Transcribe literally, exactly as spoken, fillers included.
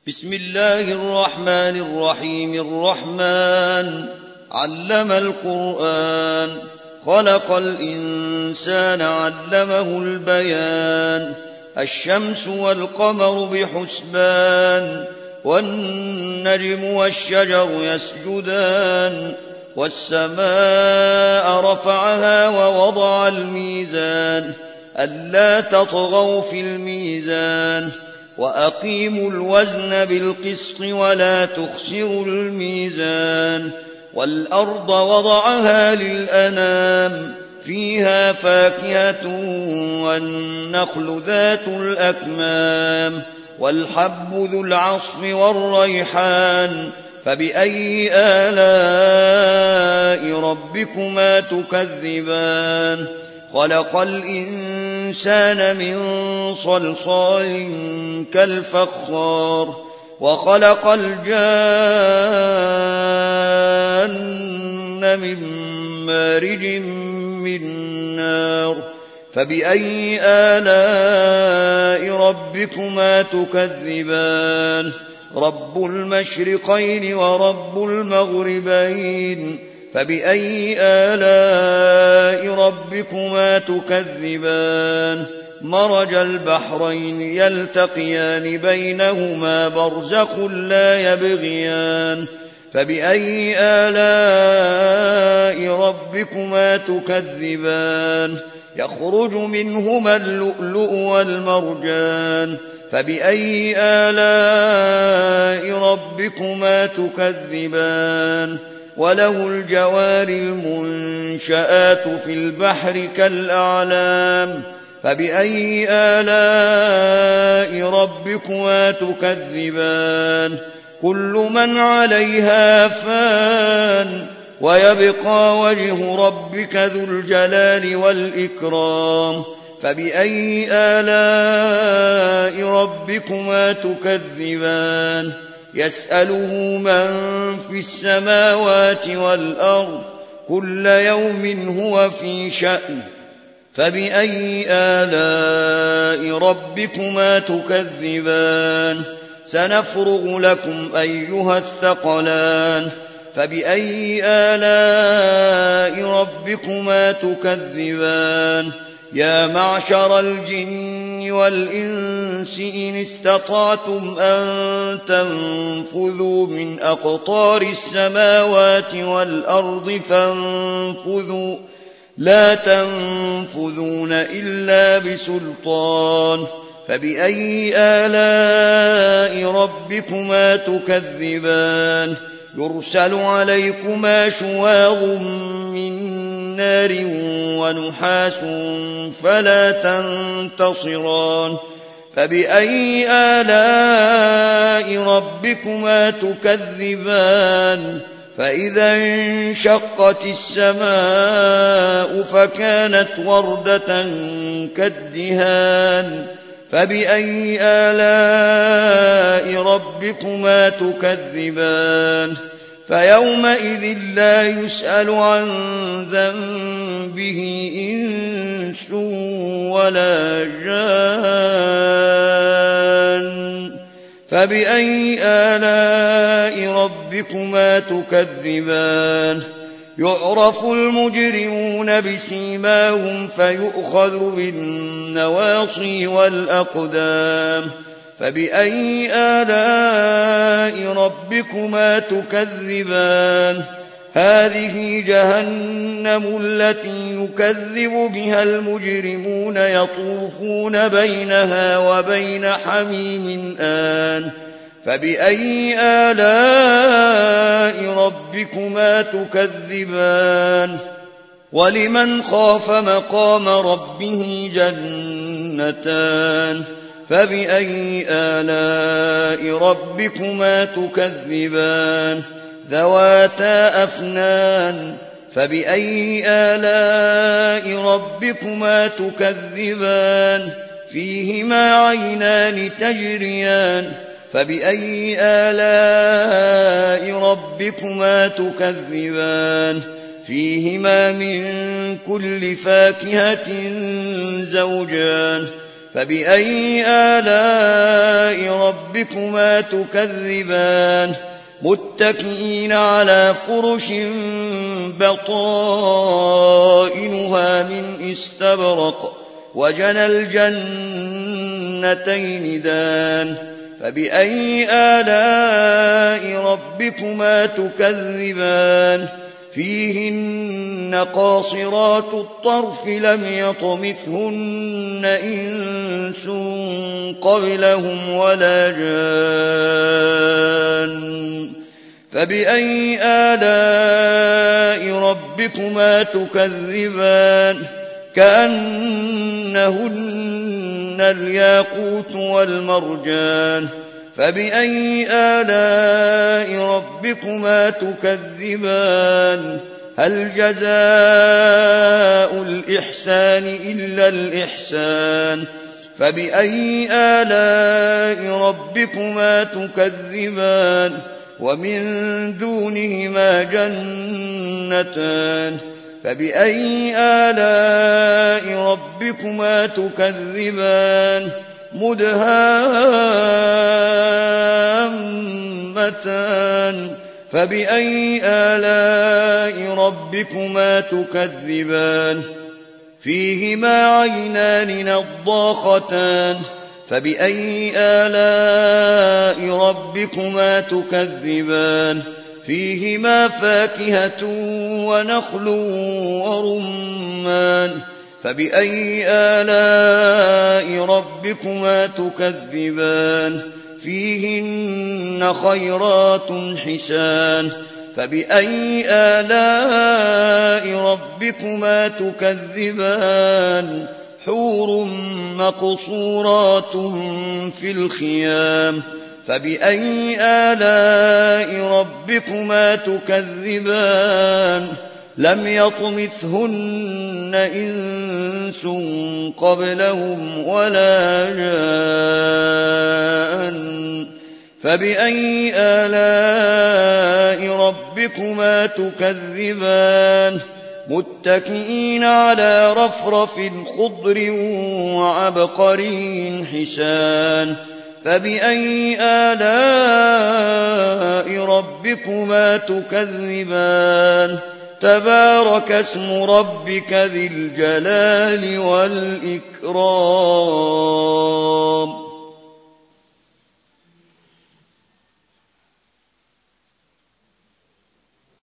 بسم الله الرحمن الرحيم. الرحمن علم القرآن، خلق الإنسان، علمه البيان. الشمس والقمر بحسبان، والنجم والشجر يسجدان. والسماء رفعها ووضع الميزان، ألا تطغوا في الميزان، وأقيموا الوزن بالقسط ولا تخسروا الميزان. والأرض وضعها للأنام، فيها فاكهة والنخل ذات الأكمام، والحب ذو العصف والريحان. فبأي آلاء ربكما تكذبان؟ خلق الإنسان من صلصال كالفخار، وخلق الجان من مارج من نار. فبأي آلاء ربكما تكذبان؟ رب المشرقين ورب المغربين. فبأي آلاء ربكما تكذبان؟ مرج البحرين يلتقيان، بينهما برزخ لا يبغيان. فبأي آلاء ربكما تكذبان؟ يخرج منهما اللؤلؤ والمرجان. فبأي آلاء ربكما تكذبان؟ وله الجوار المنشآت في البحر كالأعلام. فبأي آلاء ربكما تكذبان؟ كل من عليها فان، ويبقى وجه ربك ذو الجلال والإكرام. فبأي آلاء ربكما تكذبان؟ يسأله من في السماوات والأرض، كل يوم هو في شأن. فبأي آلاء ربكما تكذبان؟ سنفرغ لكم أيها الثقلان. فبأي آلاء ربكما تكذبان؟ يا معشر الجن والإنس إن استطعتم أن تنفذوا من أقطار السماوات والأرض فانفذوا، لا تنفذون إلا بسلطان. فبأي آلاء ربكما تكذبان؟ يرسل عليكما شواظ من نار ونحاس فلا تنتصران. فبأي آلاء ربكما تكذبان؟ فإذا انشقت السماء فكانت وردة كالدهان. فبأي آلاء ربكما تكذبان؟ فيومئذ لا يسأل عن ذنبه إنس ولا جان. فبأي آلاء ربكما تكذبان؟ يعرف المجرمون بسيماهم، فيؤخذ بالنواصي والأقدام. فبأي آلاء ربكما تكذبان؟ هذه جهنم التي يكذب بها المجرمون، يطوفون بينها وبين حميم آن. فبأي آلاء ربكما تكذبان؟ ولمن خاف مقام ربه جنتان. فبأي آلاء ربكما تكذبان؟ ذواتا أفنان. فبأي آلاء ربكما تكذبان؟ فيهما عينان تجريان. فبأي آلاء ربكما تكذبان؟ فيهما من كل فاكهة زوجان. فبأي آلاء ربكما تكذبان متكئين على فرش بطائنها من استبرق وجنى الجنتين دان فبأي آلاء ربكما تكذبان فيهن قاصرات الطرف لم يطمثهن إنس قبلهم ولا جان فبأي آلاء ربكما تكذبان كأنهن الياقوت والمرجان فبأي آلاء ربكما تكذبان هل جزاء الإحسان إلا الإحسان فبأي آلاء ربكما تكذبان ومن دونهما جنتان فبأي آلاء ربكما تكذبان مدهامتان فبأي آلاء ربكما تكذبان فيهما عينان نضاختان فبأي آلاء ربكما تكذبان فيهما فاكهة ونخل ورمان فبأي آلاء ربكما تكذبان فيهن خيرات حسان فبأي آلاء ربكما تكذبان حور مقصورات في الخيام فبأي آلاء ربكما تكذبان لم يطمثهن إنس قبلهم ولا جان فبأي آلاء ربكما تكذبان متكئين على رفرف خضر وعبقري حسان فبأي آلاء ربكما تكذبان تبارك اسم ربك ذي الجلال والإكرام